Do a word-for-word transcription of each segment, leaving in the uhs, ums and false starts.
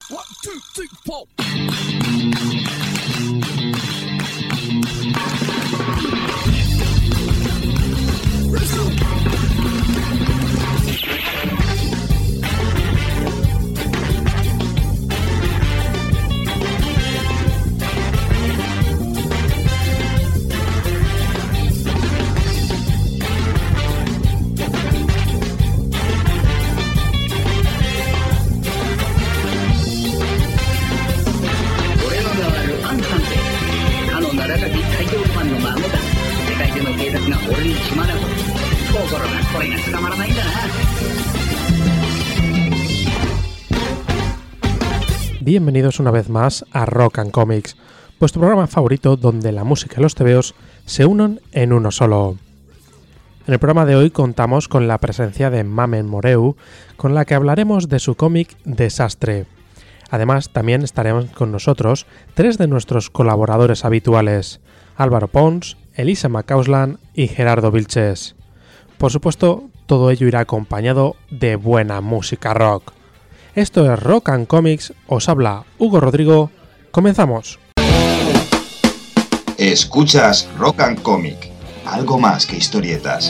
One, two, three, four. Let's go. Bienvenidos una vez más a Rock and Comics, vuestro programa favorito donde la música y los tebeos se unen en uno solo. En el programa de hoy contamos con la presencia de Mamen Moreu, con la que hablaremos de su cómic Desastre. Además, también estaremos con nosotros tres de nuestros colaboradores habituales, Álvaro Pons, Elisa Macauslan y Gerardo Vilches. Por supuesto, todo ello irá acompañado de buena música rock. Esto es Rock and Comics, os habla Hugo Rodrigo, comenzamos. Escuchas Rock and Comic, algo más que historietas.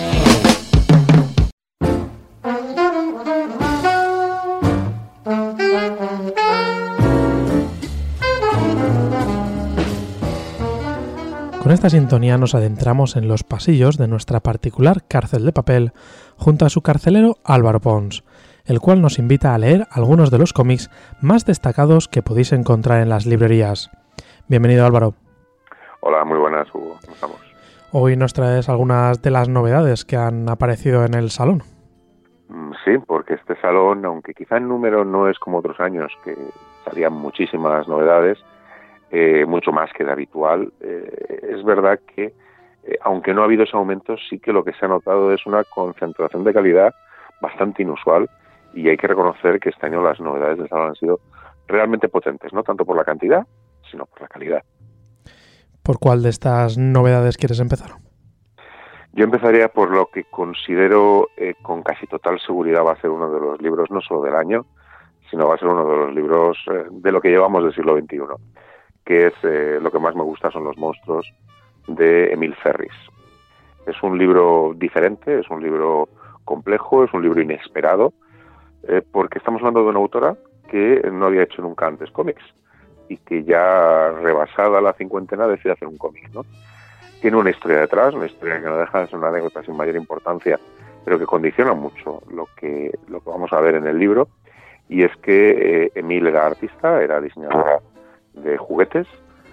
Con esta sintonía nos adentramos en los pasillos de nuestra particular cárcel de papel junto a su carcelero Álvaro Pons, el cual nos invita a leer algunos de los cómics más destacados que podéis encontrar en las librerías. Bienvenido, Álvaro. Hola, muy buenas, Hugo. ¿Cómo estamos? Hoy nos traes algunas de las novedades que han aparecido en el salón. Sí, porque este salón, aunque quizá en número no es como otros años, que salían muchísimas novedades, eh, mucho más que de habitual, eh, es verdad que, eh, aunque no ha habido ese aumento, sí que lo que se ha notado es una concentración de calidad bastante inusual. Y hay que reconocer que este año las novedades del salón han sido realmente potentes, no tanto por la cantidad, sino por la calidad. ¿Por cuál de estas novedades quieres empezar? Yo empezaría por lo que considero eh, con casi total seguridad va a ser uno de los libros, no solo del año, sino va a ser uno de los libros eh, de lo que llevamos del siglo veintiuno, que es eh, lo que más me gusta son los monstruos de Emil Ferris. Es un libro diferente, es un libro complejo, es un libro inesperado, Eh, porque estamos hablando de una autora que no había hecho nunca antes cómics y que ya rebasada la cincuentena decide hacer un cómic, ¿no? Tiene una historia detrás, una historia que no deja de ser una anécdota sin mayor importancia, pero que condiciona mucho lo que, lo que vamos a ver en el libro, y es que eh, Emil era artista, era diseñadora de juguetes,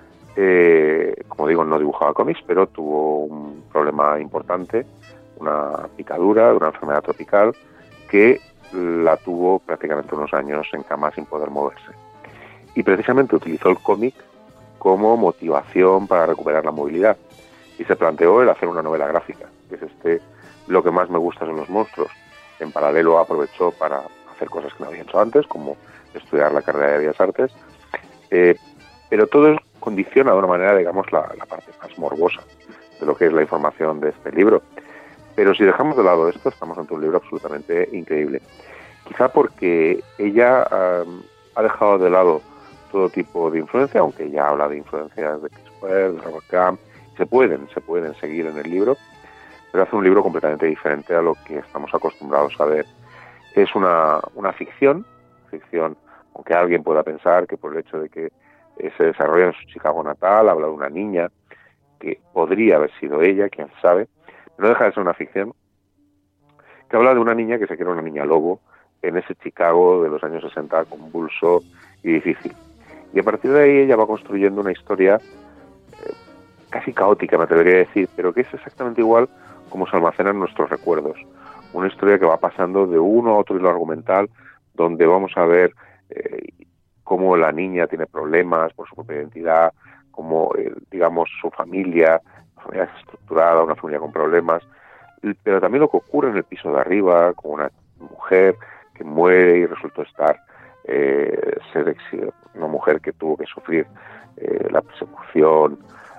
eh, como digo, no dibujaba cómics, pero tuvo un problema importante, una picadura, una enfermedad tropical, que la tuvo prácticamente unos años en cama sin poder moverse. Y precisamente utilizó el cómic como motivación para recuperar la movilidad. Y se planteó el hacer una novela gráfica, que es este, lo que más me gusta son los monstruos. En paralelo aprovechó para hacer cosas que no había hecho antes, como estudiar la carrera de Bellas Artes. Eh, pero todo condiciona de una manera, digamos, la, la parte más morbosa de lo que es la información de este libro. Pero si dejamos de lado esto, estamos ante un libro absolutamente increíble. Quizá porque ella um, ha dejado de lado todo tipo de influencia, aunque ella habla de influencias de Chris Ware, de Robert Crumb, se pueden, se pueden seguir en el libro, pero hace un libro completamente diferente a lo que estamos acostumbrados a ver. Es una, una ficción, ficción, aunque alguien pueda pensar que por el hecho de que se desarrolla en su Chicago natal, habla de una niña que podría haber sido ella, quién sabe. No deja de ser una ficción que habla de una niña que se quiere una niña lobo en ese Chicago de los años sesenta convulso y difícil. Y a partir de ahí ella va construyendo una historia eh, casi caótica, me atrevería a decir, pero que es exactamente igual como se almacenan nuestros recuerdos. Una historia que va pasando de uno a otro hilo argumental, donde vamos a ver eh, cómo la niña tiene problemas por su propia identidad, cómo, eh, digamos, su familia... una familia desestructurada, una familia con problemas, pero también lo que ocurre en el piso de arriba, con una mujer que muere y resultó estar eh, ser exilio, una mujer que tuvo que sufrir eh, la persecución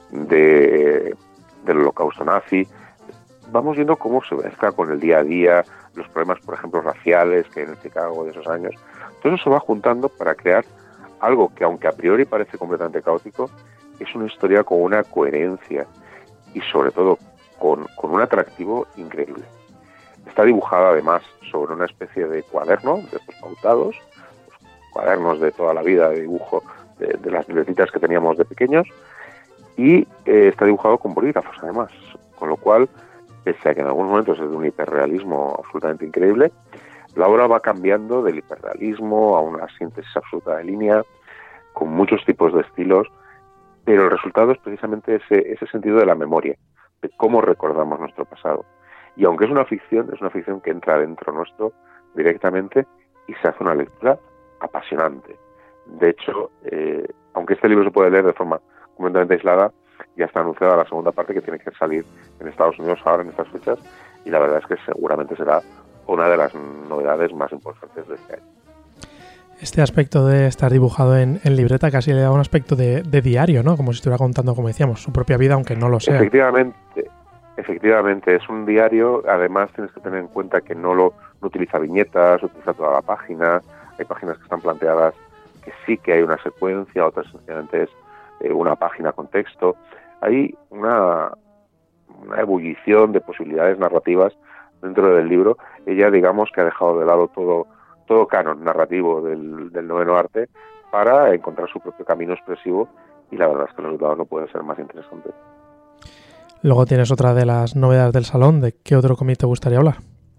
de, del holocausto nazi. Vamos viendo cómo se mezcla con el día a día, los problemas, por ejemplo, raciales que hay en el Chicago de esos años. Todo eso se va juntando para crear algo que, aunque a priori parece completamente caótico, es una historia con una coherencia y sobre todo con, con un atractivo increíble. Está dibujada además sobre una especie de cuaderno de estos pautados, los cuadernos de toda la vida de dibujo de, de las libretitas que teníamos de pequeños, y eh, está dibujado con bolígrafos además, con lo cual, pese a que en algunos momentos es de un hiperrealismo absolutamente increíble, la obra va cambiando del hiperrealismo a una síntesis absoluta de línea, con muchos tipos de estilos, pero el resultado es precisamente ese, ese sentido de la memoria, de cómo recordamos nuestro pasado. Y aunque es una ficción, es una ficción que entra dentro nuestro directamente y se hace una lectura apasionante. De hecho, eh, aunque este libro se puede leer de forma completamente aislada, ya está anunciada la segunda parte que tiene que salir en Estados Unidos ahora en estas fechas, y la verdad es que seguramente será una de las novedades más importantes de este año. Este aspecto de estar dibujado en, en libreta casi le da un aspecto de, de diario, ¿no? Como si estuviera contando, como decíamos, su propia vida, aunque no lo sea. Efectivamente, efectivamente, es un diario. Además, tienes que tener en cuenta que no lo no utiliza viñetas, utiliza toda la página. Hay páginas que están planteadas que sí que hay una secuencia, otras sencillamente es eh, una página con texto. Hay una, una ebullición de posibilidades narrativas dentro del libro. Ella, digamos, que ha dejado de lado todo todo canon narrativo del, del noveno arte para encontrar su propio camino expresivo, y la verdad es que el resultado no puede ser más interesante. Luego tienes otra de las novedades del salón. ¿De qué otro cómic te gustaría hablar?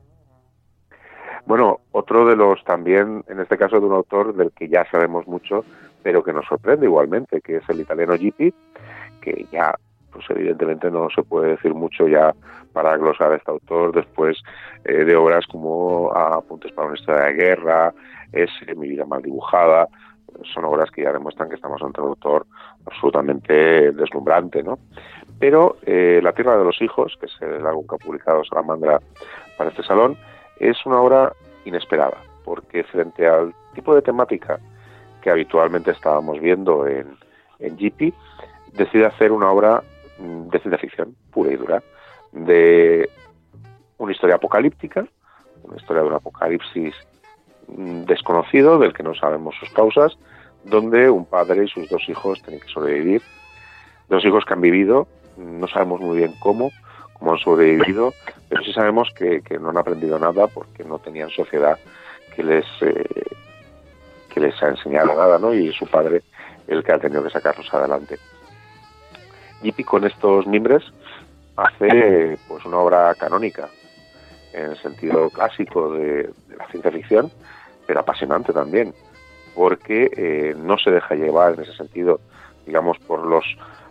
Bueno, otro de los también, en este caso de un autor del que ya sabemos mucho, pero que nos sorprende igualmente, que es el italiano Lippi, que ya, pues evidentemente no se puede decir mucho ya para glosar a este autor después eh, de obras como Apuntes para una historia de guerra, es Mi vida mal dibujada. Son obras que ya demuestran que estamos ante un autor absolutamente deslumbrante, ¿no? Pero eh, La tierra de los hijos, que es el álbum que ha publicado Salamandra para este salón, es una obra inesperada, porque frente al tipo de temática que habitualmente estábamos viendo en, en Lippi, decide hacer una obra de ciencia ficción pura y dura, de una historia apocalíptica, una historia de un apocalipsis desconocido, del que no sabemos sus causas, donde un padre y sus dos hijos tienen que sobrevivir. Dos hijos que han vivido, no sabemos muy bien cómo, cómo han sobrevivido, pero sí sabemos que, que no han aprendido nada porque no tenían sociedad que les eh, que les ha enseñado nada, ¿no? Y su padre el que ha tenido que sacarlos adelante. Lippi con estos mimbres hace pues una obra canónica en el sentido clásico de, de la ciencia ficción, pero apasionante también, porque eh, no se deja llevar en ese sentido, digamos, por los...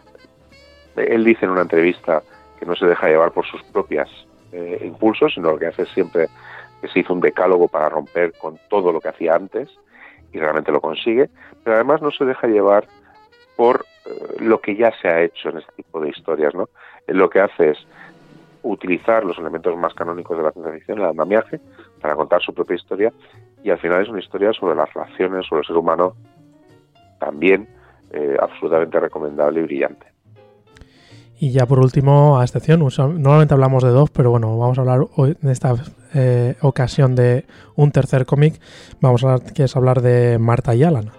Él dice en una entrevista que no se deja llevar por sus propias eh, impulsos, sino lo que hace es siempre que se hizo un decálogo para romper con todo lo que hacía antes, y realmente lo consigue, pero además no se deja llevar por eh, lo que ya se ha hecho en este tipo de historias, ¿no? Él lo que hace es utilizar los elementos más canónicos de la ciencia ficción, el andamiaje, para contar su propia historia, y al final es una historia sobre las relaciones, sobre el ser humano, también eh, absolutamente recomendable y brillante. Y ya por último, a excepción, normalmente hablamos de dos, pero bueno, vamos a hablar hoy en esta eh, ocasión de un tercer cómic. Vamos a hablar, ¿quieres hablar de Marta y Alan?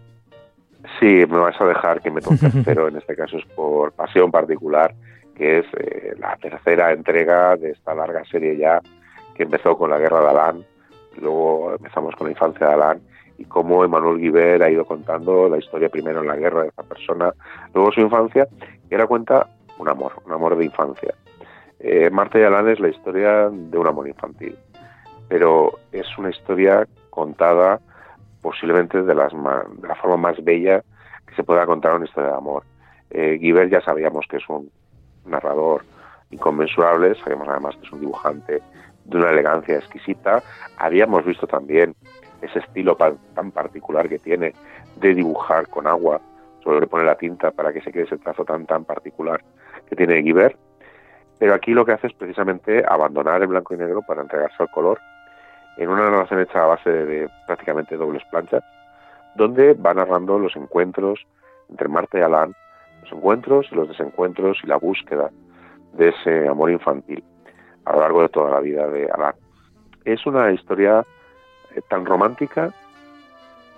Sí, me vas a dejar que meta un tercero, en este caso es por pasión particular, que es eh, la tercera entrega de esta larga serie ya, que empezó con la guerra de Alan, luego empezamos con la infancia de Alan, y cómo Emmanuel Guibert ha ido contando la historia primero en la guerra de esta persona, luego su infancia, y ahora cuenta un amor, un amor de infancia. Eh, Marta y Alan es la historia de un amor infantil, pero es una historia contada posiblemente de, las más, de la forma más bella que se pueda contar una historia de amor. Eh, Guibert ya sabíamos que es un narrador inconmensurable, sabíamos además que es un dibujante de una elegancia exquisita, habíamos visto también ese estilo tan particular que tiene de dibujar con agua, sobre pone la tinta para que se quede ese trazo tan tan particular que tiene Guibert, pero aquí lo que hace es precisamente abandonar el blanco y negro para entregarse al color, en una narración hecha a base de, de prácticamente dobles planchas, donde va narrando los encuentros entre Marta y Alan, los encuentros y los desencuentros y la búsqueda de ese amor infantil a lo largo de toda la vida de Alan. Es una historia eh, tan romántica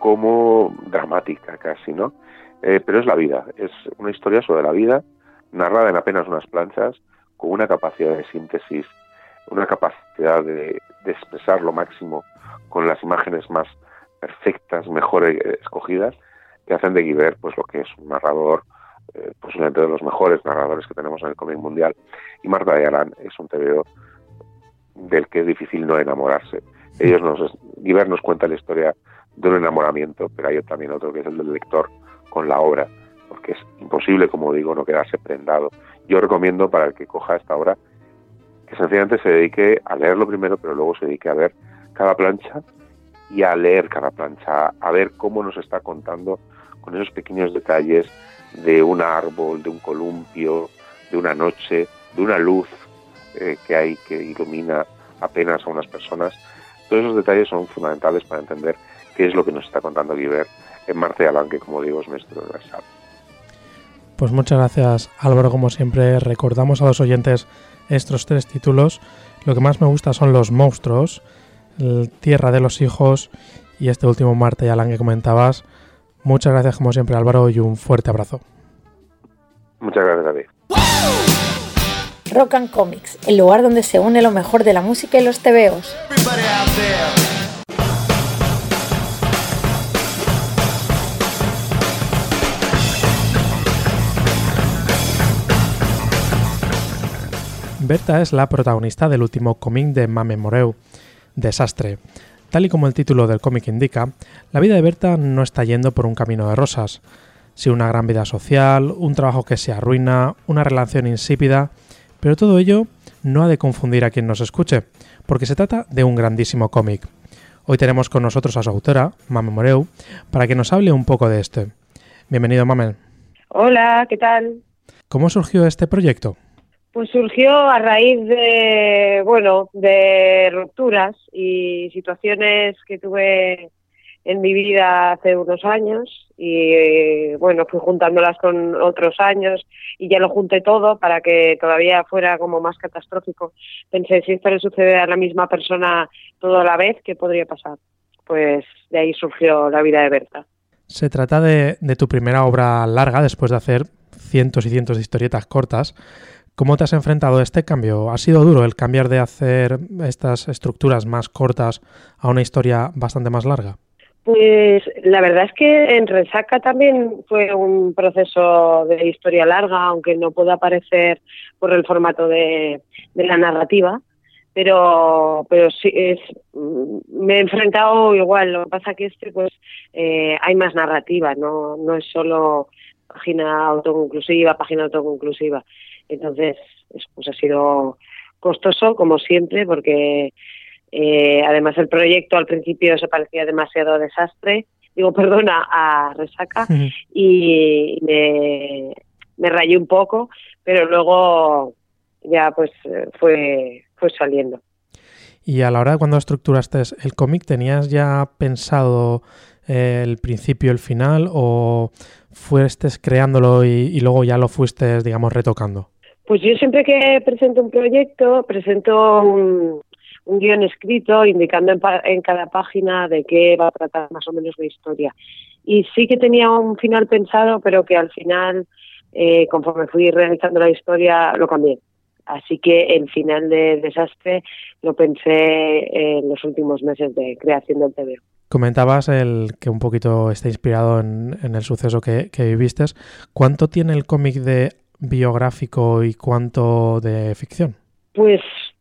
como dramática casi, ¿no? Eh, pero es la vida, es una historia sobre la vida, narrada en apenas unas planchas, con una capacidad de síntesis, una capacidad de, de expresar lo máximo con las imágenes más perfectas, mejor escogidas, que hacen de Guibert pues lo que es un narrador, eh, posiblemente de los mejores narradores que tenemos en el cómic mundial. Y Marta y Alan es un tebeo del que es difícil no enamorarse. Ellos nos, Guibert nos cuenta la historia de un enamoramiento, pero hay también otro que es el del lector con la obra, porque es imposible, como digo, no quedarse prendado. Yo recomiendo para el que coja esta obra que sencillamente se dedique a leerlo primero, pero luego se dedique a ver cada plancha y a leer cada plancha, a ver cómo nos está contando con esos pequeños detalles de un árbol, de un columpio, de una noche, de una luz eh, que hay que ilumina apenas a unas personas. Todos esos detalles son fundamentales para entender qué es lo que nos está contando Guibert en Marta y Alan, que como digo es nuestro universal. Pues muchas gracias, Álvaro. Como siempre, recordamos a los oyentes estos tres títulos. Lo que más me gusta son los monstruos, Tierra de los hijos y este último Marta y Alan que comentabas. Muchas gracias como siempre, Álvaro, y un fuerte abrazo. Muchas gracias, David. Rock and Comics, el lugar donde se une lo mejor de la música y los tebeos. Berta es la protagonista del último cómic de Mame Moreu, Desastre. Tal y como el título del cómic indica, la vida de Berta no está yendo por un camino de rosas. Sí, una gran vida social, un trabajo que se arruina, una relación insípida, pero todo ello no ha de confundir a quien nos escuche, porque se trata de un grandísimo cómic. Hoy tenemos con nosotros a su autora, Mame Moreu, para que nos hable un poco de este. Bienvenido, Mame. Hola, ¿qué tal? ¿Cómo surgió este proyecto? Pues surgió a raíz de, bueno, de rupturas y situaciones que tuve en mi vida hace unos años y, bueno, fui juntándolas con otros años y ya lo junté todo para que todavía fuera como más catastrófico. Pensé, si esto le sucede a la misma persona todo a la vez, ¿qué podría pasar? Pues de ahí surgió La vida de Berta. Se trata de, de tu primera obra larga después de hacer cientos y cientos de historietas cortas. ¿Cómo te has enfrentado a este cambio? ¿Ha sido duro el cambiar de hacer estas estructuras más cortas a una historia bastante más larga? Pues la verdad es que en Resaca también fue un proceso de historia larga, aunque no pueda parecer por el formato de, de la narrativa, pero pero sí es me he enfrentado igual. Lo que pasa que este pues eh, hay más narrativa, no no es solo página autoconclusiva, página autoconclusiva. Entonces, pues ha sido costoso, como siempre, porque eh, además el proyecto al principio se parecía demasiado a Desastre, digo, perdona, a Resaca, uh-huh. y me, me rayé un poco, pero luego ya pues fue, fue saliendo. Y a la hora de cuando estructuraste el cómic, ¿tenías ya pensado eh, el principio, el final, o fuiste creándolo y, y luego ya lo fuiste, digamos, retocando? Pues yo siempre que presento un proyecto, presento un, un guión escrito indicando en, pa- en cada página de qué va a tratar más o menos la historia. Y sí que tenía un final pensado, pero que al final, eh, conforme fui realizando la historia, lo cambié. Así que el final de Desastre lo pensé en los últimos meses de creación del tebeo. Comentabas el que un poquito está inspirado en, en el suceso que, que viviste. ¿Cuánto tiene el cómic de biográfico y cuánto de ficción? Pues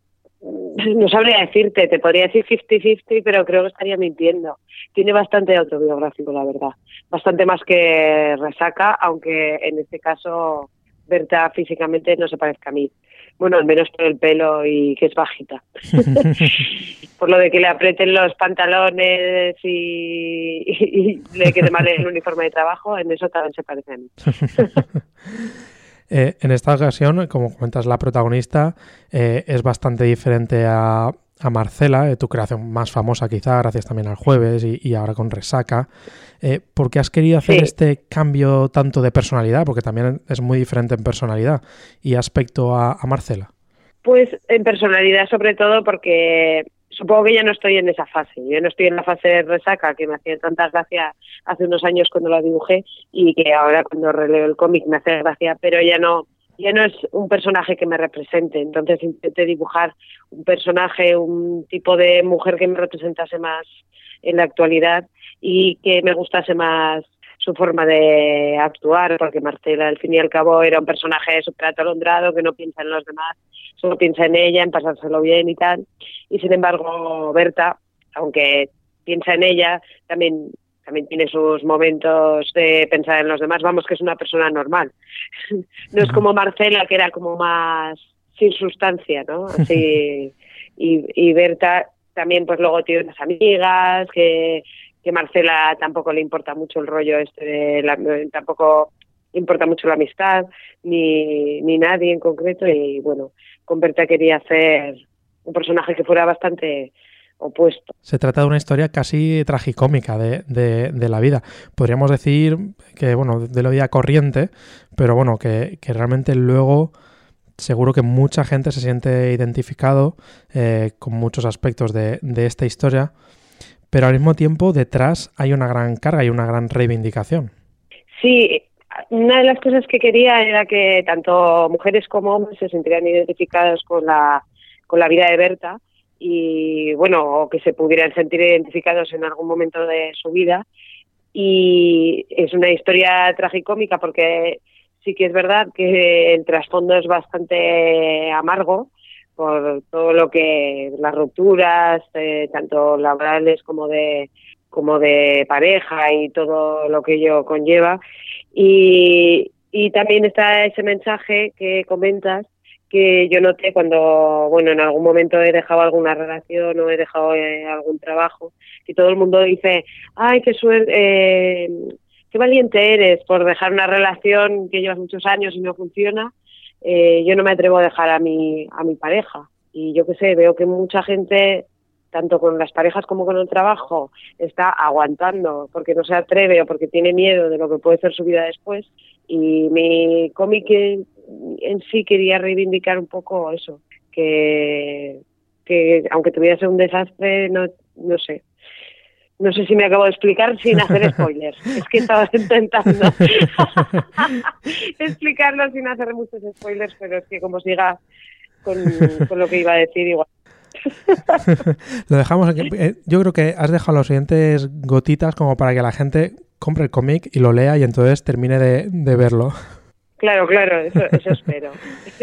no sabría decirte, te podría decir cincuenta cincuenta, pero creo que estaría mintiendo. Tiene bastante autobiográfico, la verdad. Bastante más que Resaca, aunque en este caso Berta físicamente no se parezca a mí. Bueno, al menos por el pelo y que es bajita. Por lo de que le aprieten los pantalones y, y, y le quede mal el uniforme de trabajo, en eso también se parece a mí. Eh, en esta ocasión, como comentas, la protagonista eh, es bastante diferente a, a Marcela, eh, tu creación más famosa quizá, gracias también al Jueves y, y ahora con Resaca. Eh, ¿Por qué has querido hacer sí. este cambio tanto de personalidad? Porque también es muy diferente en personalidad y aspecto a, a Marcela. Pues en personalidad sobre todo porque supongo que ya no estoy en esa fase. Yo no estoy en la fase de resaca que me hacía tanta gracia hace unos años cuando la dibujé y que ahora cuando releo el cómic me hace gracia, pero ya no ya no es un personaje que me represente. Entonces intenté dibujar un personaje, un tipo de mujer que me representase más en la actualidad y que me gustase más su forma de actuar, porque Marcela al fin y al cabo era un personaje súper atolondrado que no piensa en los demás, solo piensa en ella, en pasárselo bien y tal. Y sin embargo Berta, aunque piensa en ella, también también tiene sus momentos de pensar en los demás. Vamos, que es una persona normal. No es como Marcela, que era como más sin sustancia, ¿no? Así, y, y Berta también pues luego tiene unas amigas que que Marcela tampoco le importa mucho el rollo este de la, tampoco le importa mucho la amistad ni, ni nadie en concreto, y bueno, con Berta quería hacer un personaje que fuera bastante opuesto. Se trata de una historia casi tragicómica de, de, de la vida. Podríamos decir que, bueno, de la vida corriente, pero bueno, que, que realmente luego seguro que mucha gente se siente identificado eh, con muchos aspectos de, de esta historia. Pero al mismo tiempo detrás hay una gran carga y una gran reivindicación. Sí, una de las cosas que quería era que tanto mujeres como hombres se sintieran identificados con la con la vida de Berta y bueno, o que se pudieran sentir identificados en algún momento de su vida. Y es una historia tragicómica porque sí que es verdad que el trasfondo es bastante amargo por todo lo que las rupturas, eh, tanto laborales como de como de pareja y todo lo que ello conlleva. Y, y también está ese mensaje que comentas que yo noté cuando, bueno, en algún momento he dejado alguna relación o he dejado eh, algún trabajo, y todo el mundo dice, ay, qué suerte, eh, qué valiente eres por dejar una relación que llevas muchos años y no funciona. Eh, yo no me atrevo a dejar a mi a mi pareja, y yo qué sé, veo que mucha gente, tanto con las parejas como con el trabajo, está aguantando porque no se atreve o porque tiene miedo de lo que puede ser su vida después. Y mi cómic en, en sí quería reivindicar un poco eso, que, que aunque tuviese un desastre, no, no sé, No sé si me acabo de explicar sin hacer spoilers. Es que estaba intentando explicarlo sin hacer muchos spoilers, pero es que como siga con, con lo que iba a decir, igual. Lo dejamos aquí. Yo creo que has dejado las siguientes gotitas como para que la gente compre el cómic y lo lea y entonces termine de, de verlo. Claro, claro, eso, eso espero.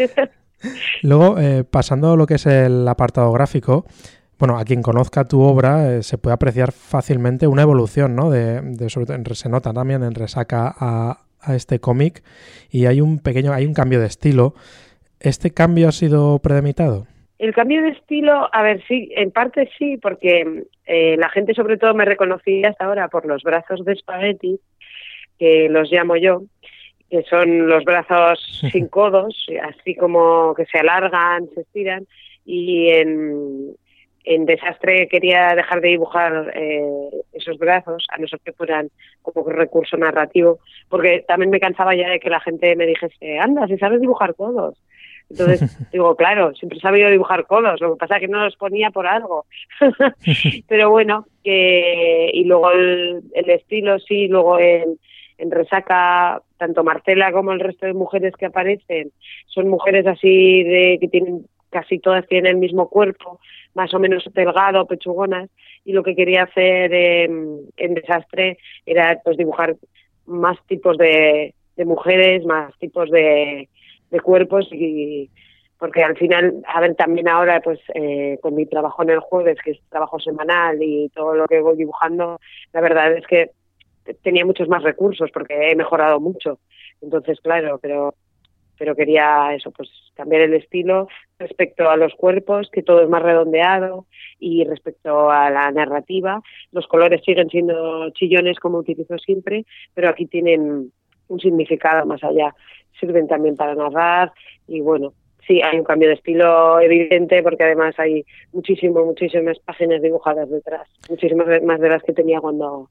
Luego, eh, pasando a lo que es el apartado gráfico, bueno, a quien conozca tu obra eh, se puede apreciar fácilmente una evolución, ¿no? De, de sobre todo en, se nota también en Resaca a, a este cómic, y hay un pequeño, hay un cambio de estilo. ¿Este cambio ha sido premeditado? El cambio de estilo, a ver, sí, en parte sí, porque eh, la gente sobre todo me reconocía hasta ahora por los brazos de espagueti, que los llamo yo, que son los brazos sin codos, así como que se alargan, se estiran, y en... En Desastre quería dejar de dibujar eh, esos brazos, a no ser que fueran como recurso narrativo, porque también me cansaba ya de que la gente me dijese, anda, si sabes dibujar codos. Entonces digo, claro, siempre he sabido dibujar codos, lo que pasa es que no los ponía por algo. Pero bueno, que y luego el, el estilo, sí, luego en, en Resaca, tanto Marcela como el resto de mujeres que aparecen, son mujeres así de que tienen, casi todas tienen el mismo cuerpo, más o menos delgado, pechugonas, y lo que quería hacer en, en Desastre era pues dibujar más tipos de, de mujeres, más tipos de, de cuerpos, y porque al final, a ver, también ahora pues eh, con mi trabajo en el jueves, que es trabajo semanal, y todo lo que voy dibujando, la verdad es que tenía muchos más recursos porque he mejorado mucho. Entonces, claro, pero pero quería eso, pues cambiar el estilo respecto a los cuerpos, que todo es más redondeado, y respecto a la narrativa, los colores siguen siendo chillones como utilizo siempre, pero aquí tienen un significado más allá, sirven también para narrar, y bueno, sí, hay un cambio de estilo evidente, porque además hay muchísimo, muchísimas páginas dibujadas detrás, muchísimas más de las que tenía cuando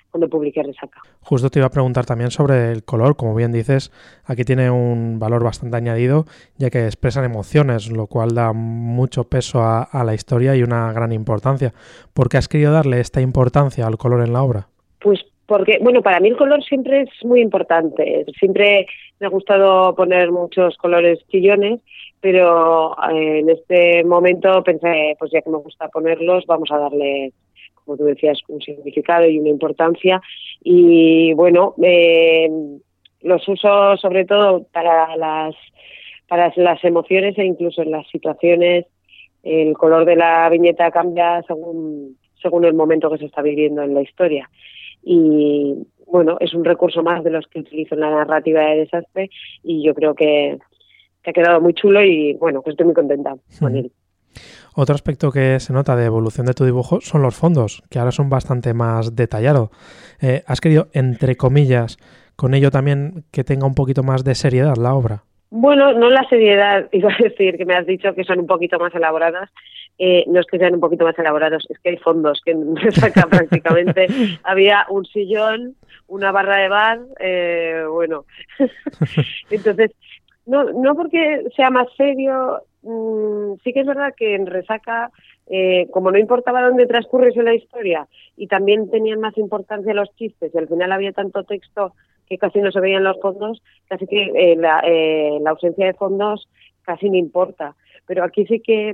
cuando publiqué Resaca. Justo te iba a preguntar también sobre el color. Como bien dices, aquí tiene un valor bastante añadido, ya que expresan emociones, lo cual da mucho peso a, a la historia y una gran importancia. ¿Por qué has querido darle esta importancia al color en la obra? Pues porque, bueno, para mí el color siempre es muy importante. Siempre me ha gustado poner muchos colores chillones, pero eh, en este momento pensé, pues ya que me gusta ponerlos, vamos a darle, como tú decías, un significado y una importancia. Y bueno, eh, los uso sobre todo para las, para las emociones e incluso en las situaciones. El color de la viñeta cambia según, según el momento que se está viviendo en la historia. Y bueno, es un recurso más de los que utilizo en la narrativa de Desastre y yo creo que, que ha quedado muy chulo y bueno, pues estoy muy contenta con él. Otro aspecto que se nota de evolución de tu dibujo son los fondos, que ahora son bastante más detallados. Eh, ¿Has querido, entre comillas, con ello también que tenga un poquito más de seriedad la obra? Bueno, no la seriedad, iba a decir que me has dicho que son un poquito más elaboradas. Eh, no es que sean un poquito más elaborados, es que hay fondos que me saca prácticamente. Había un sillón, una barra de bar, eh, bueno. Entonces, no, no porque sea más serio, mmm, sí que es verdad que en Resaca, eh, como no importaba dónde transcurriese la historia y también tenían más importancia los chistes y al final había tanto texto que casi no se veían los fondos, casi que eh, la, eh, la ausencia de fondos casi no importa. Pero aquí sí que,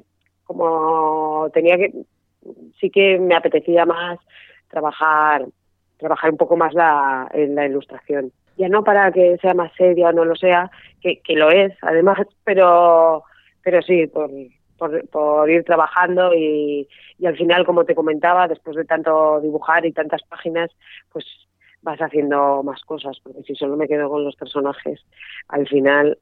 como tenía que, sí que me apetecía más trabajar, trabajar un poco más la, en la ilustración. Ya no para que sea más seria o no lo sea, que, que lo es, además, pero, pero sí, por, por, por ir trabajando y, y al final, como te comentaba, después de tanto dibujar y tantas páginas, pues vas haciendo más cosas, porque si solo me quedo con los personajes, al final...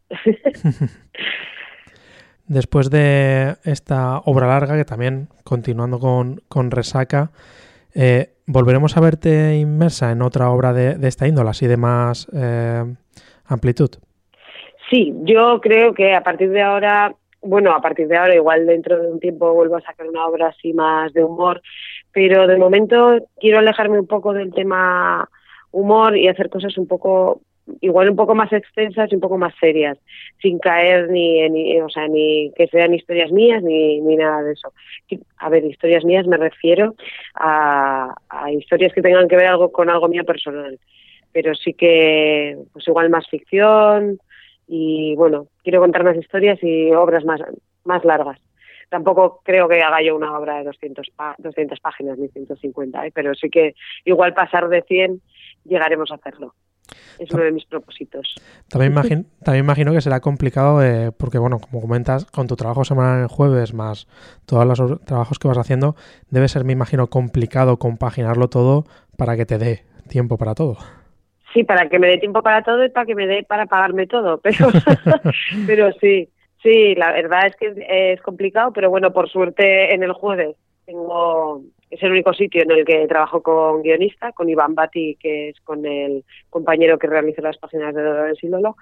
Después de esta obra larga, que también, continuando con, con Resaca, eh, ¿volveremos a verte inmersa en otra obra de, de esta índole, así de más eh, amplitud? Sí, yo creo que a partir de ahora, bueno, a partir de ahora, igual dentro de un tiempo vuelvo a sacar una obra así más de humor, pero de momento quiero alejarme un poco del tema humor y hacer cosas un poco, igual un poco más extensas y un poco más serias, sin caer ni, ni o sea, ni que sean historias mías ni, ni nada de eso. A ver, historias mías me refiero a, a historias que tengan que ver algo con algo mío personal, pero sí que, pues igual más ficción y bueno, quiero contar más historias y obras más, más largas. Tampoco creo que haga yo una obra de doscientas páginas ni ciento cincuenta, ¿eh? Pero sí que igual pasar de cien llegaremos a hacerlo. Es uno de mis propósitos. También imagino, también imagino que será complicado eh, porque, bueno, como comentas, con tu trabajo semanal el jueves más todos los trabajos que vas haciendo, debe ser, me imagino, complicado compaginarlo todo para que te dé tiempo para todo. Sí, para que me dé tiempo para todo y para que me dé para pagarme todo, pero, pero sí, sí, la verdad es que es complicado, pero bueno, por suerte en el jueves tengo... Es el único sitio en el que trabajo con guionista, con Iván Bati, que es con el compañero que realiza las páginas de Dolores y Lolo.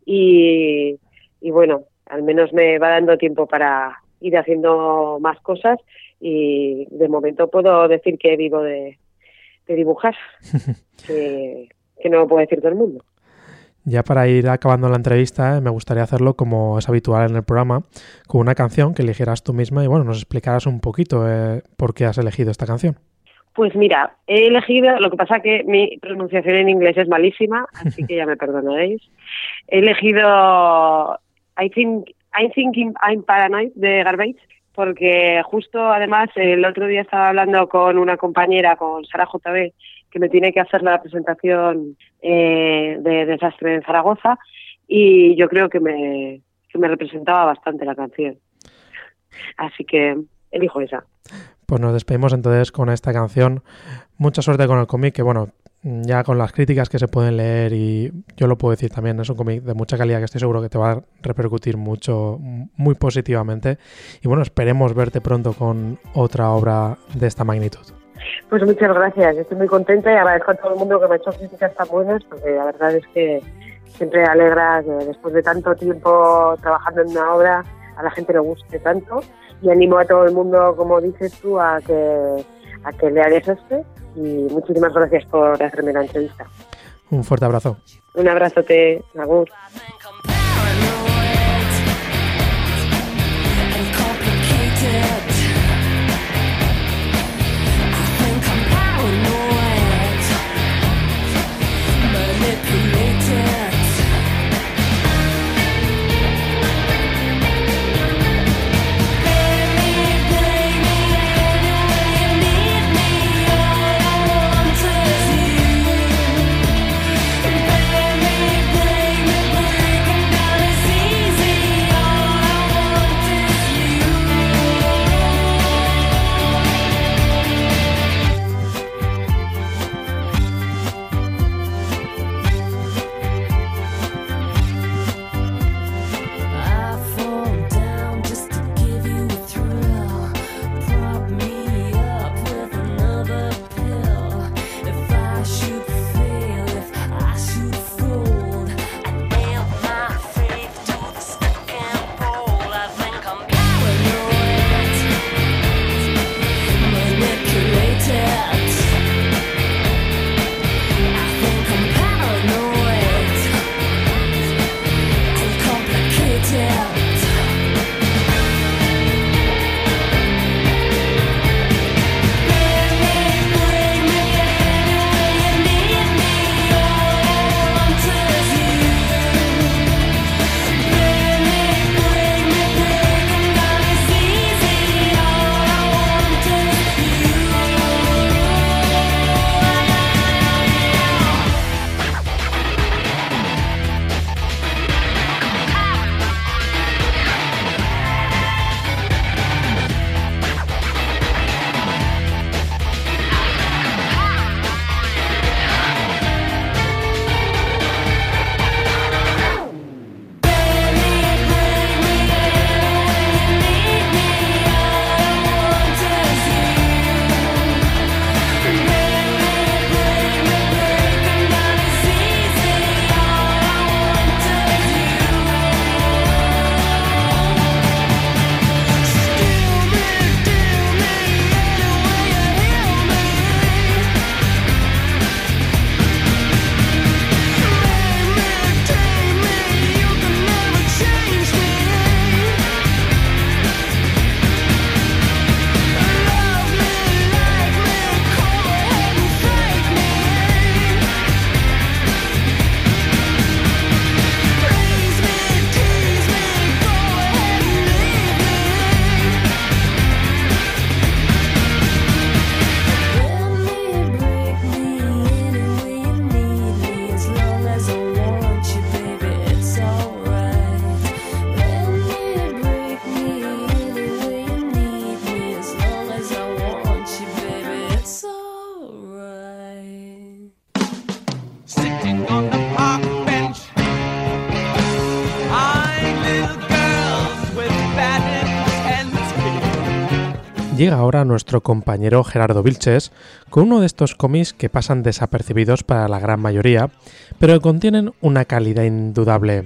Y, y bueno, al menos me va dando tiempo para ir haciendo más cosas y de momento puedo decir que vivo de, de dibujar, que, que no lo puede decir todo el mundo. Ya para ir acabando la entrevista, eh, me gustaría hacerlo como es habitual en el programa, con una canción que eligieras tú misma y bueno, nos explicaras un poquito eh, por qué has elegido esta canción. Pues mira, he elegido, lo que pasa que mi pronunciación en inglés es malísima, así que ya me perdonaréis. He elegido I think I'm thinking I'm paranoid de Garbage, porque justo además el otro día estaba hablando con una compañera, con Sara J B, que me tiene que hacer la presentación eh, de Desastre en Zaragoza y yo creo que me, que me representaba bastante la canción. Así que elijo esa. Pues nos despedimos entonces con esta canción. Mucha suerte con el cómic, que bueno, ya con las críticas que se pueden leer y yo lo puedo decir también, es un cómic de mucha calidad que estoy seguro que te va a repercutir mucho, muy positivamente. Y bueno, esperemos verte pronto con otra obra de esta magnitud. Pues muchas gracias, estoy muy contenta y agradezco a todo el mundo que me ha hecho críticas tan buenas, porque la verdad es que siempre alegra que después de tanto tiempo trabajando en una obra a la gente le guste tanto y animo a todo el mundo, como dices tú, a que a que leáis este y muchísimas gracias por hacerme la entrevista. Un fuerte abrazo. Un abrazote, Agur. Llega ahora nuestro compañero Gerardo Vilches con uno de estos cómics que pasan desapercibidos para la gran mayoría, pero que contienen una calidad indudable.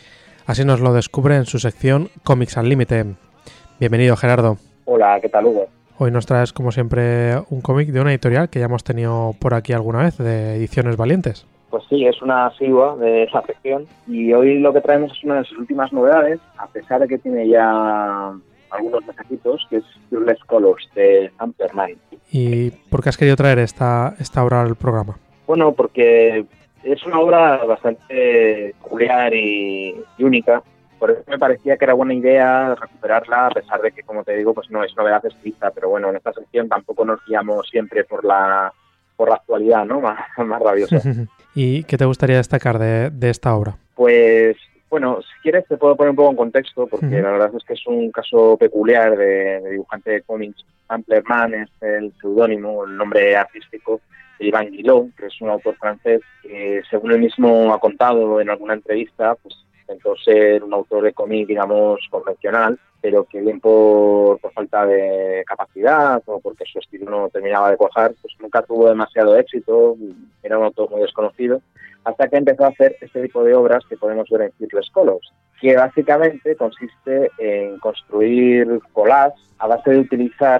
Así nos lo descubre en su sección Comics Unlimited. Bienvenido, Gerardo. Hola, ¿qué tal, Hugo? Hoy nos traes, como siempre, un cómic de una editorial que ya hemos tenido por aquí alguna vez, de Ediciones Valientes. Pues sí, es una asidua de esa sección y hoy lo que traemos es una de sus últimas novedades, a pesar de que tiene ya algunos mensajitos, que es Fearless Colors de Sampler Mind. ¿Y por qué has querido traer esta, esta obra al programa? Bueno, porque es una obra bastante peculiar y, y única. Por eso me parecía que era buena idea recuperarla, a pesar de que, como te digo, pues no es novedad escrita, pero bueno, en esta sección tampoco nos guiamos siempre por la por la actualidad, ¿no? Más, más rabiosa. ¿Y qué te gustaría destacar de, de esta obra? Pues, bueno, si quieres te puedo poner un poco en contexto, porque uh-huh. la verdad es que es un caso peculiar de, de dibujante de cómics. Sampler Man es el seudónimo, el nombre artístico de Ivan Guillot, que es un autor francés que, según él mismo ha contado en alguna entrevista, pues intentó ser un autor de cómic, digamos, convencional, pero que bien por, por falta de capacidad o porque su estilo no terminaba de cuajar, pues nunca tuvo demasiado éxito, era un autor muy desconocido, hasta que empezó a hacer este tipo de obras que podemos ver en Fearless Colors, que básicamente consiste en construir collages a base de utilizar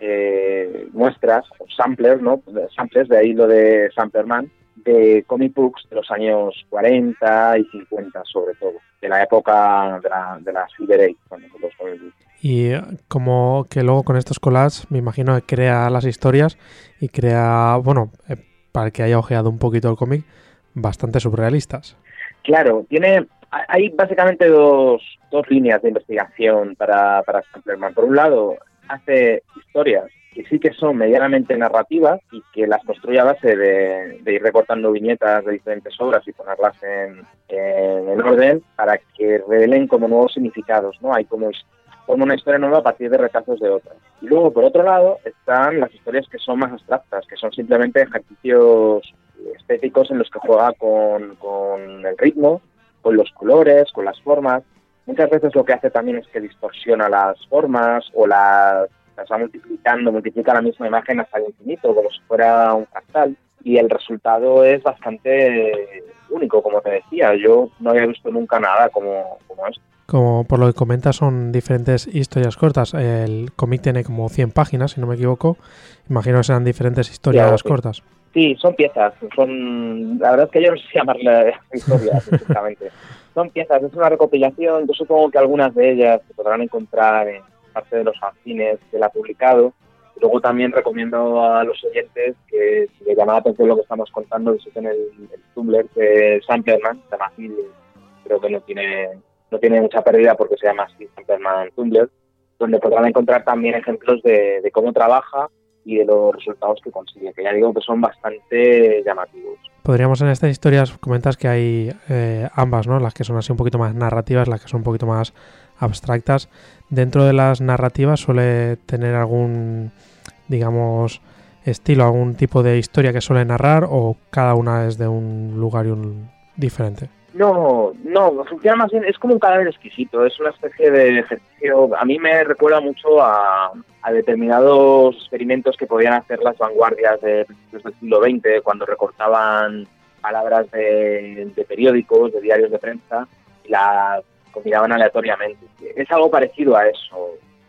eh, muestras, o samplers, ¿no? Samplers, de ahí lo de Samplerman, de comic books de los años cuarenta y cincuenta, sobre todo, de la época de la, de la Silver Age, bueno, los comic books. Y como que luego con estos collages, me imagino que crea las historias y crea, bueno, eh, para el que haya ojeado un poquito el cómic, bastante surrealistas. Claro, tiene, hay básicamente dos, dos líneas de investigación para, para Samplerman. Por un lado, hace historias que sí que son medianamente narrativas y que las construye a base de, de ir recortando viñetas de diferentes obras y ponerlas en, en, en orden para que revelen como nuevos significados, ¿no? Hay como, como una historia nueva a partir de retazos de otras. Y luego, por otro lado, están las historias que son más abstractas, que son simplemente ejercicios estéticos en los que juega con, con el ritmo, con los colores, con las formas. Muchas veces lo que hace también es que distorsiona las formas o las, las va multiplicando, multiplica la misma imagen hasta el infinito, como si fuera un fractal. Y el resultado es bastante único, como te decía. Yo no había visto nunca nada como, como esto. Como por lo que comentas, son diferentes historias cortas. El cómic tiene como cien páginas, si no me equivoco. Imagino que serán diferentes historias sí, sí. cortas. Sí, son piezas. Son, la verdad es que yo no sé llamarle historias exactamente. Son piezas, es una recopilación. Yo supongo que algunas de ellas se podrán encontrar en parte de los fanzines que él ha publicado. Y luego también recomiendo a los oyentes que, si les llama la atención lo que estamos contando, visiten el, el Tumblr de Samplerman, se llama así, creo que no tiene, no tiene mucha pérdida porque se llama así, Samplerman Tumblr, donde podrán encontrar también ejemplos de, de cómo trabaja y de los resultados que consigue, que ya digo que son bastante llamativos. Podríamos en estas historias, comentas que hay eh, ambas, ¿no? Las que son así un poquito más narrativas, las que son un poquito más abstractas. Dentro de las narrativas suele tener algún, digamos, estilo, algún tipo de historia que suele narrar, o cada una es de un lugar y un diferente. No, no, funciona más bien, es como un cadáver exquisito, es una especie de ejercicio, a mí me recuerda mucho a, a determinados experimentos que podían hacer las vanguardias de principios del siglo veinte, cuando recortaban palabras de, de periódicos, de diarios de prensa, y las combinaban aleatoriamente. Es algo parecido a eso,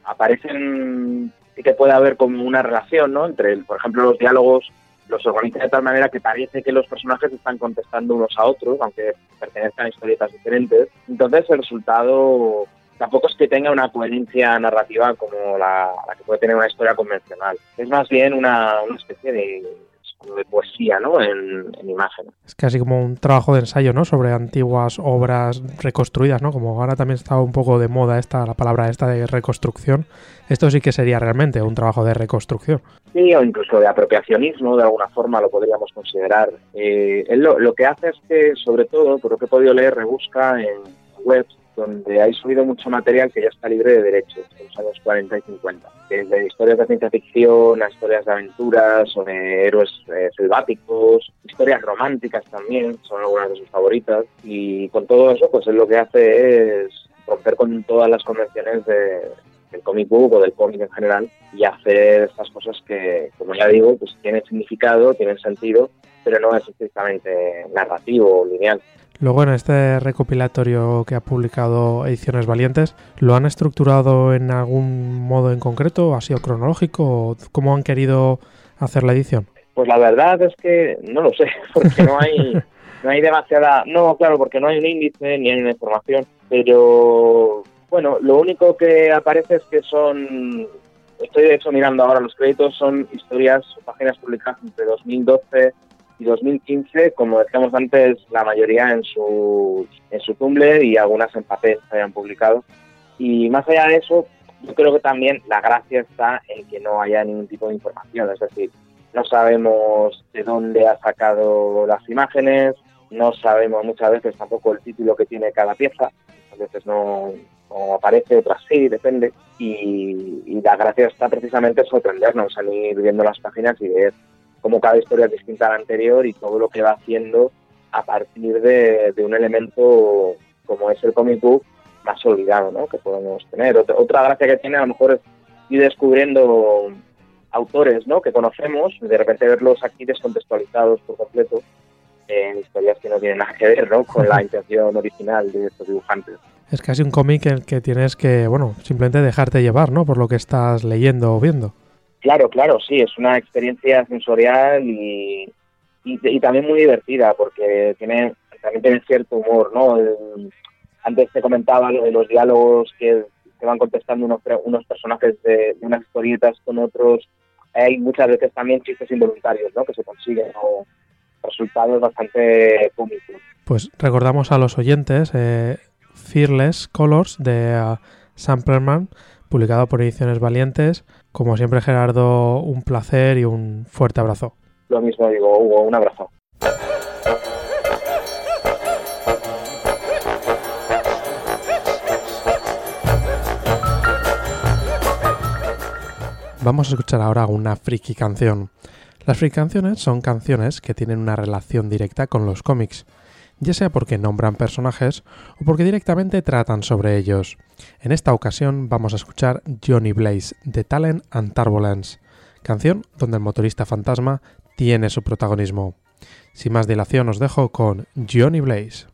aparecen, sí que puede haber como una relación, ¿no?, entre, por ejemplo, los diálogos, los organiza de tal manera que parece que los personajes están contestando unos a otros, aunque pertenezcan a historietas diferentes. Entonces el resultado tampoco es que tenga una coherencia narrativa como la, la que puede tener una historia convencional. Es más bien una, una especie de, de poesía, ¿no?, en, en imagen. Es casi como un trabajo de ensayo, ¿no?, sobre antiguas obras reconstruidas, ¿no? Como ahora también está un poco de moda esta la palabra esta de reconstrucción. Esto sí que sería realmente un trabajo de reconstrucción. Sí, o incluso de apropiacionismo, de alguna forma lo podríamos considerar. Eh, él lo, lo que hace es que, sobre todo, por lo que he podido leer, rebusca en webs donde hay subido mucho material que ya está libre de derechos, en los años cuarenta y cincuenta. Desde historias de ciencia ficción a historias de aventuras o de héroes eh, selváticos, historias románticas también, son algunas de sus favoritas. Y con todo eso, pues él lo que hace es romper con todas las convenciones de... del comic book o del cómic en general y hacer estas cosas que, como ya digo, pues tienen significado, tienen sentido, pero no es estrictamente narrativo o lineal. Luego, en este recopilatorio que ha publicado Ediciones Valientes, ¿lo han estructurado en algún modo en concreto? ¿Ha sido cronológico? ¿Cómo han querido hacer la edición? Pues la verdad es que no lo sé, porque no hay no hay demasiada... No, claro, porque no hay un índice ni hay una información, pero... Bueno, lo único que aparece es que son, estoy de hecho mirando ahora los créditos, son historias o páginas publicadas entre dos mil doce y dos mil quince, como decíamos antes, la mayoría en su, en su Tumblr y algunas en papel se hayan publicado. Y más allá de eso, yo creo que también la gracia está en que no haya ningún tipo de información, es decir, no sabemos de dónde ha sacado las imágenes, no sabemos muchas veces tampoco el título que tiene cada pieza, a veces no... o aparece, otras sí, depende, y, y la gracia está precisamente en sorprendernos, al ir viendo las páginas y ver cómo cada historia es distinta a la anterior y todo lo que va haciendo a partir de, de un elemento como es el comic book más olvidado, ¿no?, que podemos tener. Otra, otra gracia que tiene a lo mejor es ir descubriendo autores, ¿no?, que conocemos y de repente verlos aquí descontextualizados por completo en historias que no tienen nada que ver, ¿no?, con la intención original de estos dibujantes. Es casi un cómic en el que tienes que, bueno, simplemente dejarte llevar, ¿no?, por lo que estás leyendo o viendo. Claro, claro, sí, es una experiencia sensorial y, y, y también muy divertida, porque tiene, también tiene cierto humor, ¿no? El, antes te comentaba lo de los diálogos que te van contestando unos, unos personajes de, de unas historietas con otros. Hay muchas veces también chistes involuntarios, ¿no? Que se consiguen, o resultados bastante cómicos. Pues recordamos a los oyentes eh, Fearless Colors de uh, Samplerman, publicado por Ediciones Valientes. Como siempre, Gerardo, un placer y un fuerte abrazo. Lo mismo digo, Hugo, un abrazo. Vamos a escuchar ahora una friki canción. Las friki canciones son canciones que tienen una relación directa con los cómics, ya sea porque nombran personajes o porque directamente tratan sobre ellos. En esta ocasión vamos a escuchar Johnny Blaze de Talent and Turbulence, canción donde el motorista fantasma tiene su protagonismo. Sin más dilación os dejo con Johnny Blaze.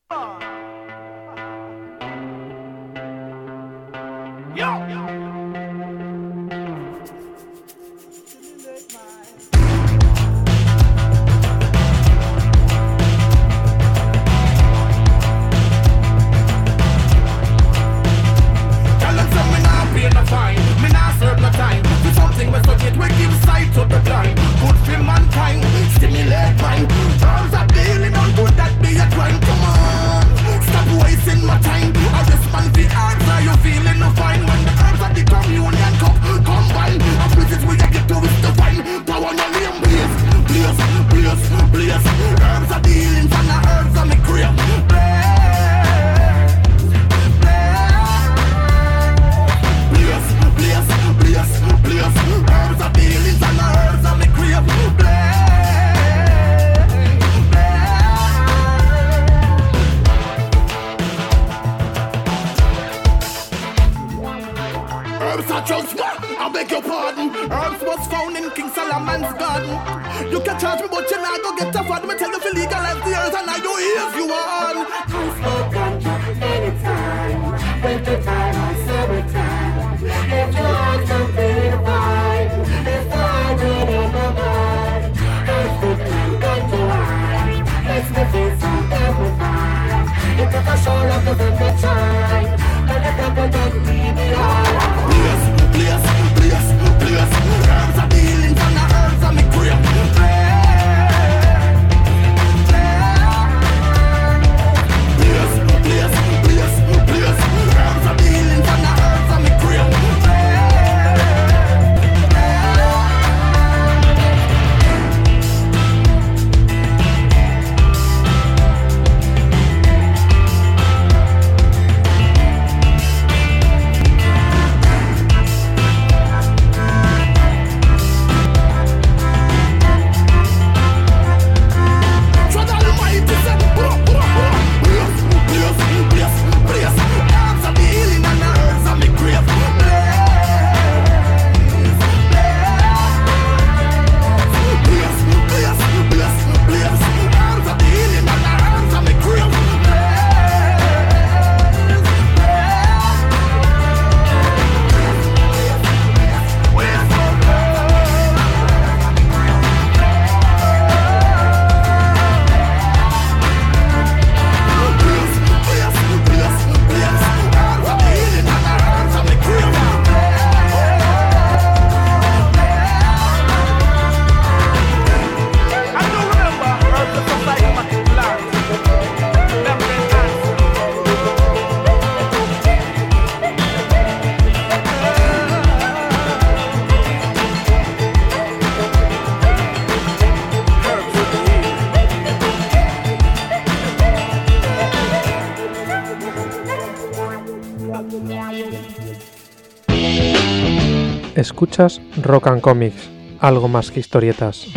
Escuchas Rock and Comics, algo más que historietas.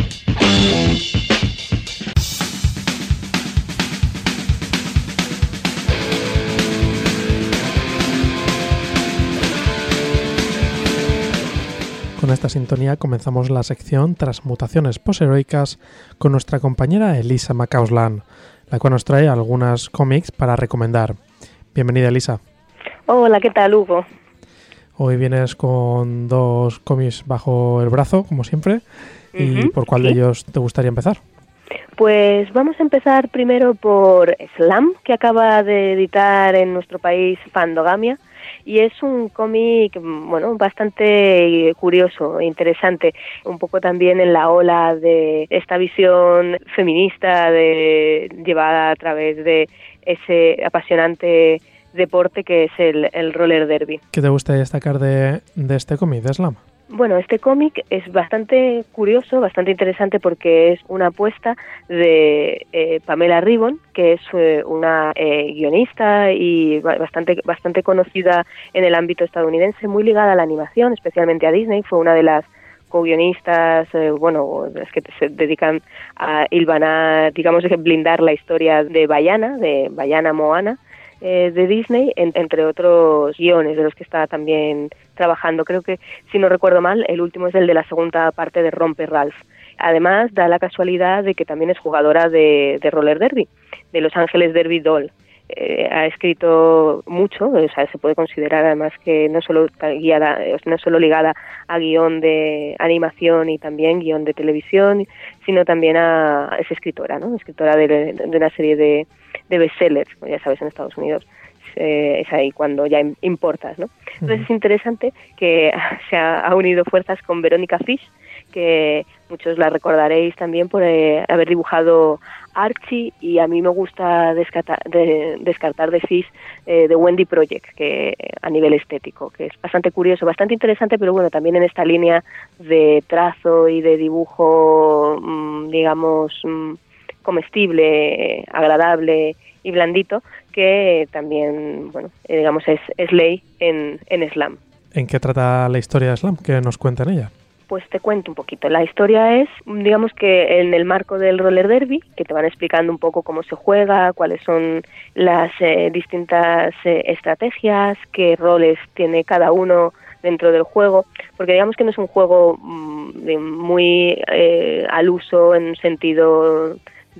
Con esta sintonía comenzamos la sección Transmutaciones posheroicas con nuestra compañera Elisa Macauslan, la cual nos trae algunas cómics para recomendar. Bienvenida, Elisa. Hola, ¿qué tal, Hugo? Hoy vienes con dos cómics bajo el brazo, como siempre. ¿Y uh-huh, por cuál sí. de ellos te gustaría empezar? Pues vamos a empezar primero por Slam, que acaba de editar en nuestro país Fandogamia, y es un cómic, bueno, bastante curioso e interesante, un poco también en la ola de esta visión feminista de, llevada a través de ese apasionante deporte que es el, el roller derby. ¿Qué te gusta destacar de, de este cómic, de Slam? Bueno, este cómic es bastante curioso, bastante interesante porque es una apuesta de eh, Pamela Ribbon, que es eh, una eh, guionista y bastante bastante conocida en el ámbito estadounidense, muy ligada a la animación, especialmente a Disney. Fue una de las co-guionistas, eh, bueno, las que se dedican a hilvanar, digamos, a blindar la historia de Vaiana, de Vaiana Moana, eh, de Disney, en, entre otros guiones de los que está también trabajando. Creo que, si no recuerdo mal, el último es el de la segunda parte de Rompe Ralph. Además, da la casualidad de que también es jugadora de, de roller derby, de Los Ángeles Derby Doll. Eh, ha escrito mucho, o sea, se puede considerar además que no solo guiada, no solo ligada a guión de animación y también guión de televisión, sino también a, es escritora, ¿no? Escritora de, de una serie de, de bestsellers, ya sabes, en Estados Unidos. Eh, es ahí cuando ya importas, ¿no? Entonces es interesante que se ha, ha unido fuerzas con Verónica Fish, que muchos la recordaréis también por eh, haber dibujado Archie, y a mí me gusta descartar de, descartar de Fish eh, The Wendy Project, que a nivel estético, que es bastante curioso, bastante interesante, pero bueno, también en esta línea de trazo y de dibujo, mmm, digamos, mmm, comestible, agradable y blandito, que también, bueno, eh, digamos, es, es ley en, en Slam. ¿En qué trata la historia de Slam? ¿Qué nos cuenta en ella? Pues te cuento un poquito. La historia es, digamos que en el marco del roller derby, que te van explicando un poco cómo se juega, cuáles son las eh, distintas eh, estrategias, qué roles tiene cada uno dentro del juego, porque digamos que no es un juego mmm, muy eh, al uso en sentido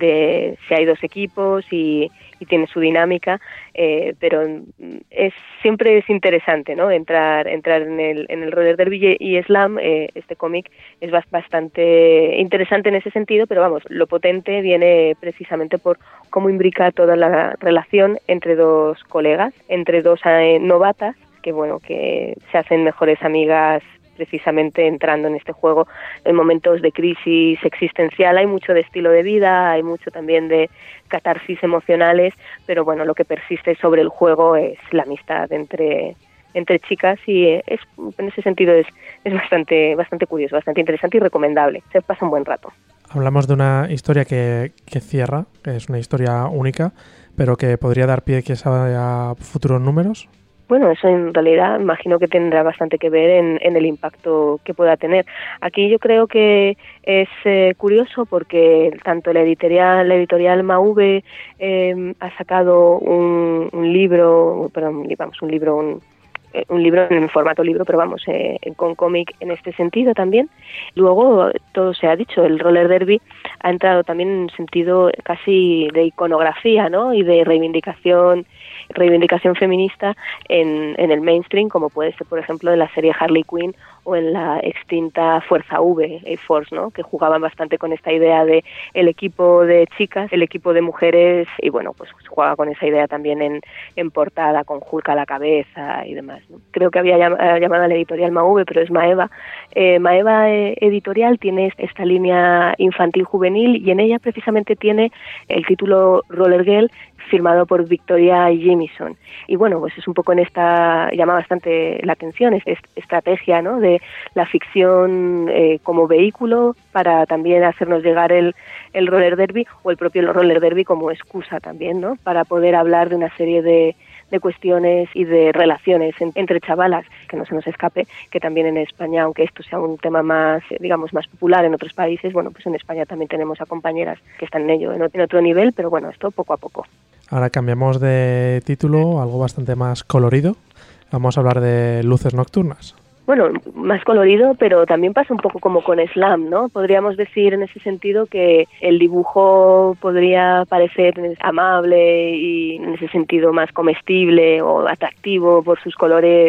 de si hay dos equipos y, y tiene su dinámica, eh, pero es siempre es interesante, ¿no? Entrar entrar en el en el roller derby y, y Slam, eh, este cómic es bastante interesante en ese sentido, pero vamos, lo potente viene precisamente por cómo imbrica toda la relación entre dos colegas, entre dos eh, novatas, que bueno, que se hacen mejores amigas precisamente entrando en este juego en momentos de crisis existencial. Hay mucho de estilo de vida, hay mucho también de catarsis emocionales, pero bueno, lo que persiste sobre el juego es la amistad entre entre chicas, y es, en ese sentido es, es bastante bastante curioso, bastante interesante y recomendable. Se pasa un buen rato. Hablamos de una historia que, que cierra, que es una historia única, pero que podría dar pie quizá a futuros números. Bueno, eso en realidad imagino que tendrá bastante que ver en, en el impacto que pueda tener. Aquí yo creo que es eh, curioso porque tanto la editorial, la editorial Mauve eh, ha sacado un, un libro, perdón, vamos, un libro, un, un libro en formato libro, pero vamos, eh, con cómic en este sentido también. Luego, todo se ha dicho, el roller derby ha entrado también en un sentido casi de iconografía, ¿no? Y de reivindicación reivindicación feminista en, en el mainstream, como puede ser, por ejemplo, en la serie Harley Quinn o en la extinta Fuerza V, A-Force, ¿no? Que jugaban bastante con esta idea de el equipo de chicas, el equipo de mujeres, y bueno, pues jugaba con esa idea también en, en portada, con Hulk a la cabeza y demás, ¿no? Creo que había llam- llamado a la editorial Mauve, pero es Maeva. Eh, Maeva eh, Editorial tiene esta línea infantil juvenil, y en ella precisamente tiene el título Roller Girl, firmado por Victoria Jamieson. Y bueno, pues es un poco en esta, llama bastante la atención, es, es estrategia, ¿no? De la ficción eh, como vehículo para también hacernos llegar el, el roller derby, o el propio roller derby como excusa también, ¿no? Para poder hablar de una serie de, de cuestiones y de relaciones en, entre chavalas, que no se nos escape, que también en España, aunque esto sea un tema más, digamos, más popular en otros países, bueno, pues en España también tenemos a compañeras que están en ello, en, en otro nivel, pero bueno, esto poco a poco. Ahora cambiamos de título, algo bastante más colorido. Vamos a hablar de Luces Nocturnas. Bueno, más colorido, pero también pasa un poco como con Slam, ¿no? Podríamos decir en ese sentido que el dibujo podría parecer amable y en ese sentido más comestible o atractivo por sus colores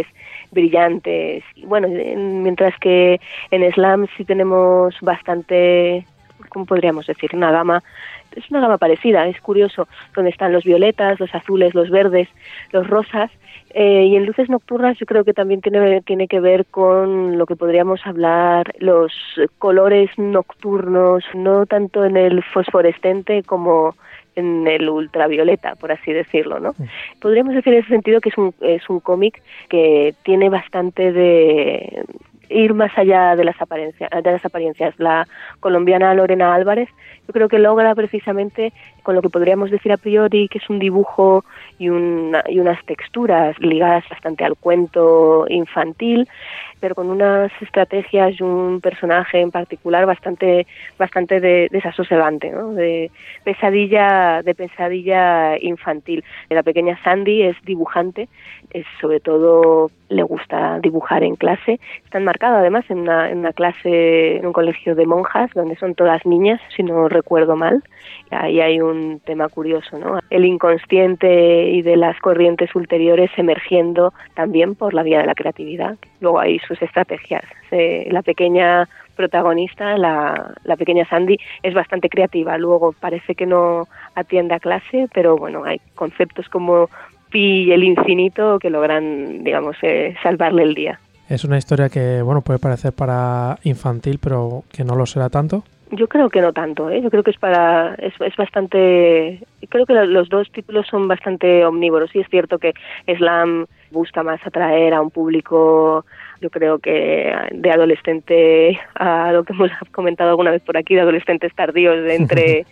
brillantes. Bueno, mientras que en Slam sí tenemos bastante, ¿cómo podríamos decir? Una gama, es una gama parecida, es curioso, donde están los violetas, los azules, los verdes, los rosas. Eh, y en Luces Nocturnas yo creo que también tiene, tiene que ver con lo que podríamos hablar, los colores nocturnos, no tanto en el fosforescente como en el ultravioleta, por así decirlo, ¿no? Sí. Podríamos decir en ese sentido que es un, es un cómic que tiene bastante de ir más allá de las apariencias, de las apariencias. La colombiana Lorena Álvarez, yo creo que logra precisamente con lo que podríamos decir a priori que es un dibujo y, una, y unas texturas ligadas bastante al cuento infantil, pero con unas estrategias y un personaje en particular bastante bastante de, desasosegante, ¿no? De pesadilla, de pesadilla infantil. La pequeña Sandy es dibujante, es sobre todo le gusta dibujar en clase. Está enmarcada además en una, en una clase, en un colegio de monjas, donde son todas niñas, si no recuerdo mal. Ahí hay un tema curioso, ¿no? El inconsciente y de las corrientes ulteriores emergiendo también por la vía de la creatividad. Luego hay sus estrategias. Eh, la pequeña protagonista, la, la pequeña Sandy, es bastante creativa. Luego parece que no atiende a clase, pero bueno, hay conceptos como pi y el infinito que logran, digamos, eh, salvarle el día. Es una historia que, bueno, puede parecer para infantil, pero que no lo será tanto. Yo creo que no tanto, ¿eh? Yo creo que es para es, es bastante, creo que los dos títulos son bastante omnívoros. Sí es cierto que Slam busca más atraer a un público, yo creo que de adolescente, a lo que hemos comentado alguna vez por aquí, de adolescentes tardíos de entre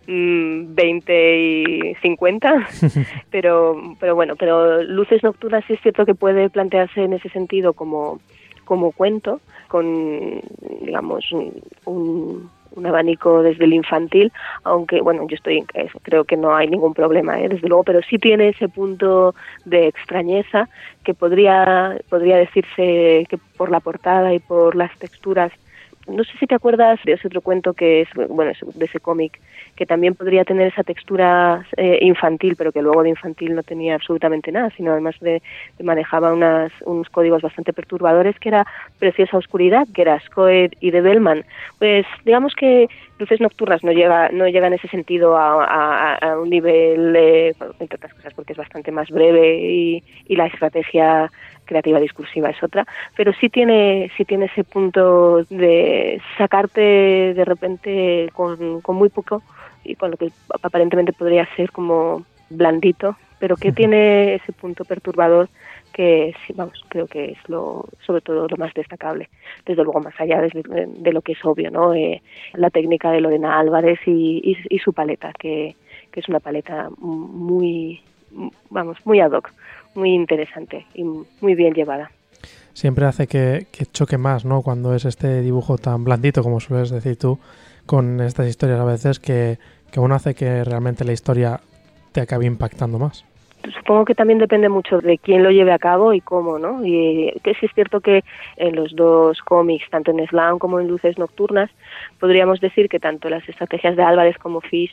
mmm, veinte y cincuenta, pero pero bueno, pero Luces Nocturnas sí es cierto que puede plantearse en ese sentido como como cuento, con, digamos, un, un un abanico desde el infantil, aunque bueno, yo estoy eso, creo que no hay ningún problema, ¿eh? Desde luego, pero sí tiene ese punto de extrañeza que podría podría decirse que por la portada y por las texturas. No sé si te acuerdas de ese otro cuento que es, bueno, de ese cómic, que también podría tener esa textura eh, infantil, pero que luego de infantil no tenía absolutamente nada, sino además de, de manejaba unas, unos códigos bastante perturbadores, que era Preciosa Oscuridad, que era Scoed y de Bellman. Pues digamos que Luces Nocturnas no llega no llega en ese sentido a, a, a un nivel, eh, entre otras cosas porque es bastante más breve y, y la estrategia creativa discursiva es otra, pero sí tiene sí tiene ese punto de sacarte de repente con, con muy poco y con lo que aparentemente podría ser como blandito, pero que tiene ese punto perturbador que sí, vamos, creo que es lo sobre todo lo más destacable, desde luego más allá de, de lo que es obvio, ¿no? Eh, la técnica de Lorena Álvarez y, y, y su paleta, que, que es una paleta muy, vamos, muy ad hoc, muy interesante y muy bien llevada. Siempre hace que, que choque más, ¿no? Cuando es este dibujo tan blandito, como sueles decir tú, con estas historias a veces, que, que uno hace que realmente la historia te acabe impactando más. Supongo que también depende mucho de quién lo lleve a cabo y cómo, ¿no? Y que sí es cierto que en los dos cómics, tanto en Slam como en Luces Nocturnas, podríamos decir que tanto las estrategias de Álvarez como Fish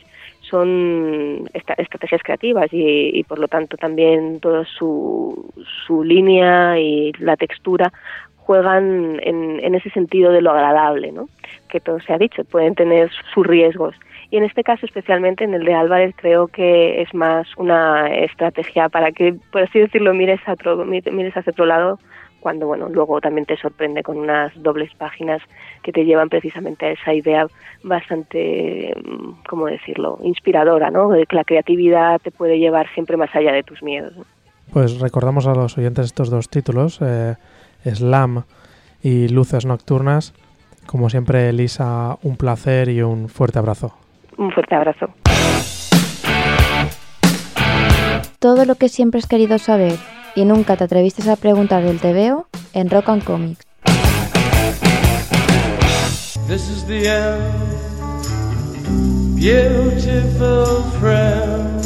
son estrategias creativas y, y por lo tanto también toda su, su línea y la textura juegan en, en ese sentido de lo agradable, ¿no? Que todo se ha dicho, pueden tener sus riesgos. Y en este caso, especialmente en el de Álvarez, creo que es más una estrategia para que, por así decirlo, mires a otro, mires hacia otro lado, cuando, bueno, luego también te sorprende con unas dobles páginas que te llevan precisamente a esa idea bastante, ¿cómo decirlo?, inspiradora, ¿no? De que la creatividad te puede llevar siempre más allá de tus miedos, ¿no? Pues recordamos a los oyentes estos dos títulos, eh, Slam y Luces Nocturnas. Como siempre, Elisa, un placer y un fuerte abrazo. Un fuerte abrazo. Todo lo que siempre has querido saber y nunca te atreviste a preguntar del T V O en Rock and Comics. This is the end, beautiful friend.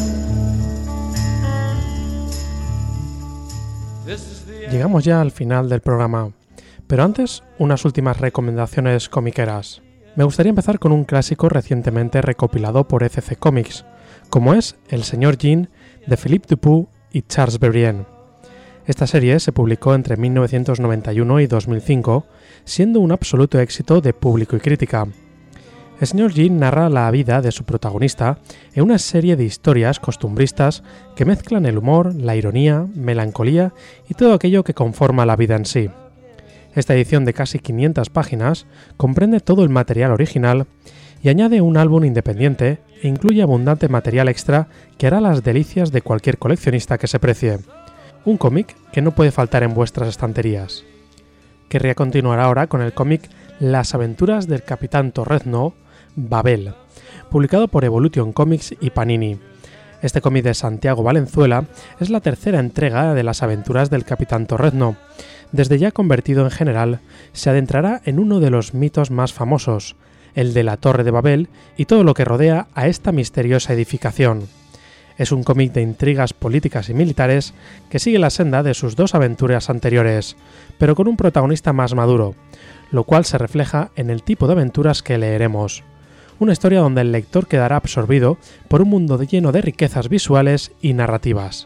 Llegamos ya al final del programa, pero antes unas últimas recomendaciones comiqueras. Me gustaría empezar con un clásico recientemente recopilado por E C C Comics, como es El Señor Jean de Philippe Dupuy y Charles Berrien. Esta serie se publicó entre mil novecientos noventa y uno y dos mil cinco, siendo un absoluto éxito de público y crítica. El señor Jin narra la vida de su protagonista en una serie de historias costumbristas que mezclan el humor, la ironía, melancolía y todo aquello que conforma la vida en sí. Esta edición de casi quinientas páginas comprende todo el material original y añade un álbum independiente e incluye abundante material extra que hará las delicias de cualquier coleccionista que se precie. Un cómic que no puede faltar en vuestras estanterías. Querría continuar ahora con el cómic Las aventuras del Capitán Torrezno, Babel, publicado por Evolution Comics y Panini. Este cómic de Santiago Valenzuela es la tercera entrega de las aventuras del Capitán Torrezno. Desde ya convertido en general, se adentrará en uno de los mitos más famosos, el de la Torre de Babel y todo lo que rodea a esta misteriosa edificación. Es un cómic de intrigas políticas y militares que sigue la senda de sus dos aventuras anteriores, pero con un protagonista más maduro, lo cual se refleja en el tipo de aventuras que leeremos. Una historia donde el lector quedará absorbido por un mundo lleno de riquezas visuales y narrativas.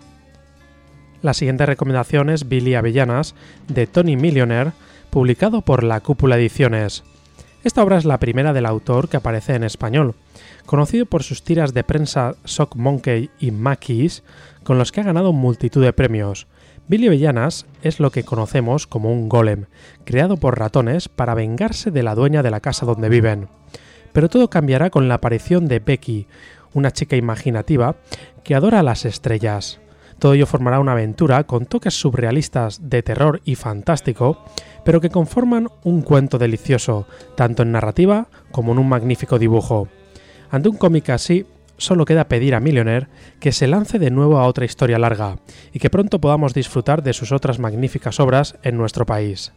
La siguiente recomendación es Billy Avellanas, de Tony Millionaire, publicado por La Cúpula Ediciones. Esta obra es la primera del autor que aparece en español, conocido por sus tiras de prensa Sock Monkey y Mackies, con los que ha ganado multitud de premios. Billy Avellanas es lo que conocemos como un golem, creado por ratones para vengarse de la dueña de la casa donde viven. Pero todo cambiará con la aparición de Becky, una chica imaginativa que adora las estrellas. Todo ello formará una aventura con toques surrealistas de terror y fantástico, pero que conforman un cuento delicioso, tanto en narrativa como en un magnífico dibujo. Ante un cómic así, solo queda pedir a Millionaire que se lance de nuevo a otra historia larga, y que pronto podamos disfrutar de sus otras magníficas obras en nuestro país.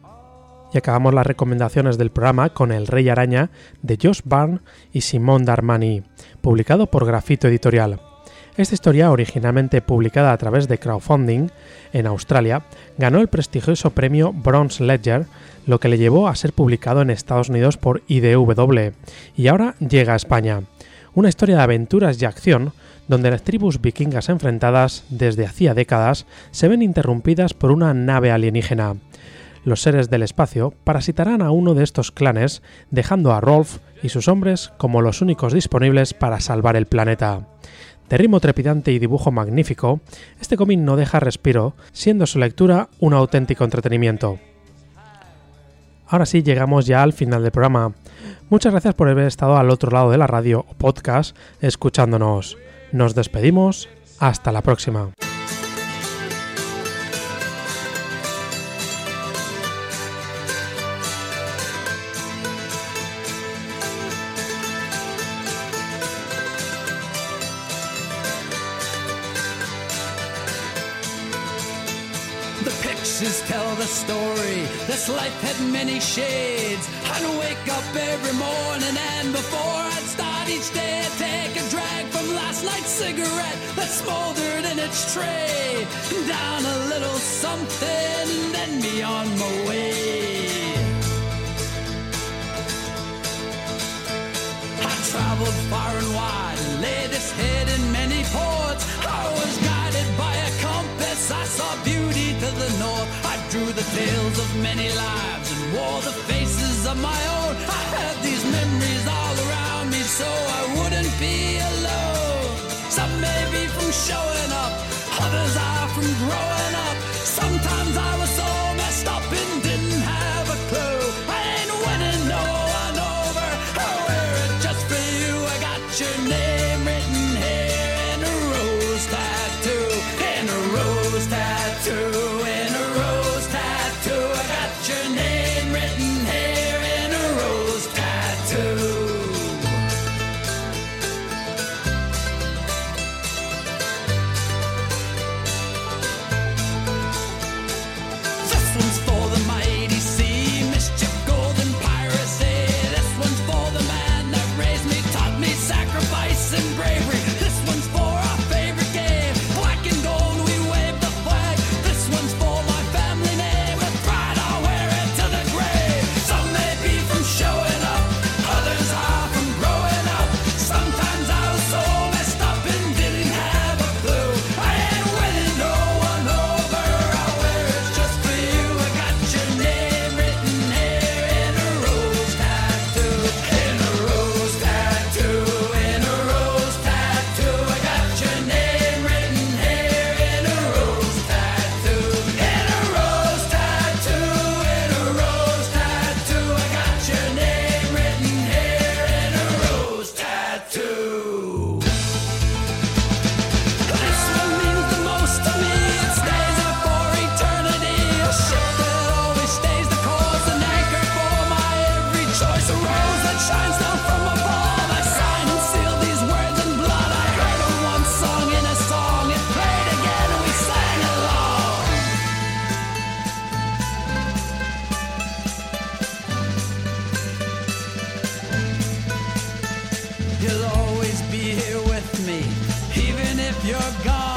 Y acabamos las recomendaciones del programa con El Rey Araña de Josh Byrne y Simone Darmani, publicado por Grafito Editorial. Esta historia, originalmente publicada a través de crowdfunding en Australia, ganó el prestigioso premio Bronze Ledger, lo que le llevó a ser publicado en Estados Unidos por I D W, y ahora llega a España. Una historia de aventuras y acción, donde las tribus vikingas enfrentadas desde hacía décadas se ven interrumpidas por una nave alienígena. Los seres del espacio parasitarán a uno de estos clanes, dejando a Rolf y sus hombres como los únicos disponibles para salvar el planeta. De ritmo trepidante y dibujo magnífico, este cómic no deja respiro, siendo su lectura un auténtico entretenimiento. Ahora sí, llegamos ya al final del programa. Muchas gracias por haber estado al otro lado de la radio o podcast escuchándonos. Nos despedimos, hasta la próxima. Tell the story, this life had many shades. I'd wake up every morning and before I'd start each day I'd take a drag from last night's cigarette that smoldered in its tray. Down a little something and then be on my way. I traveled far and wide and laid its head in many ports. I was guided by a compass, I saw beauty to the north. I drew the tales of many lives and wore the faces of my own. I had these memories all around me so I wouldn't be alone. Some may be from showing up, others are from growing up. Sometimes I was so messed up and didn't have a clue. I ain't winning no one over, I wear it just for you. I got your name written here in a rose tattoo, in a rose tattoo, in a rose tattoo. I got your name written here in a rose tattoo. This one's for the mighty you're gone.